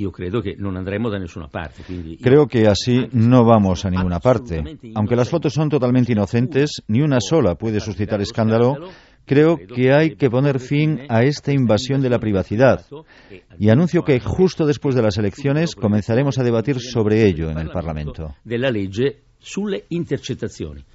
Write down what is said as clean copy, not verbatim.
Creo que así no vamos a ninguna parte. Aunque las fotos son totalmente inocentes, ni una sola puede suscitar escándalo. Creo que hay que poner fin a esta invasión de la privacidad y anuncio que justo después de las elecciones comenzaremos a debatir sobre ello en el Parlamento. Della legge sulle intercettazioni.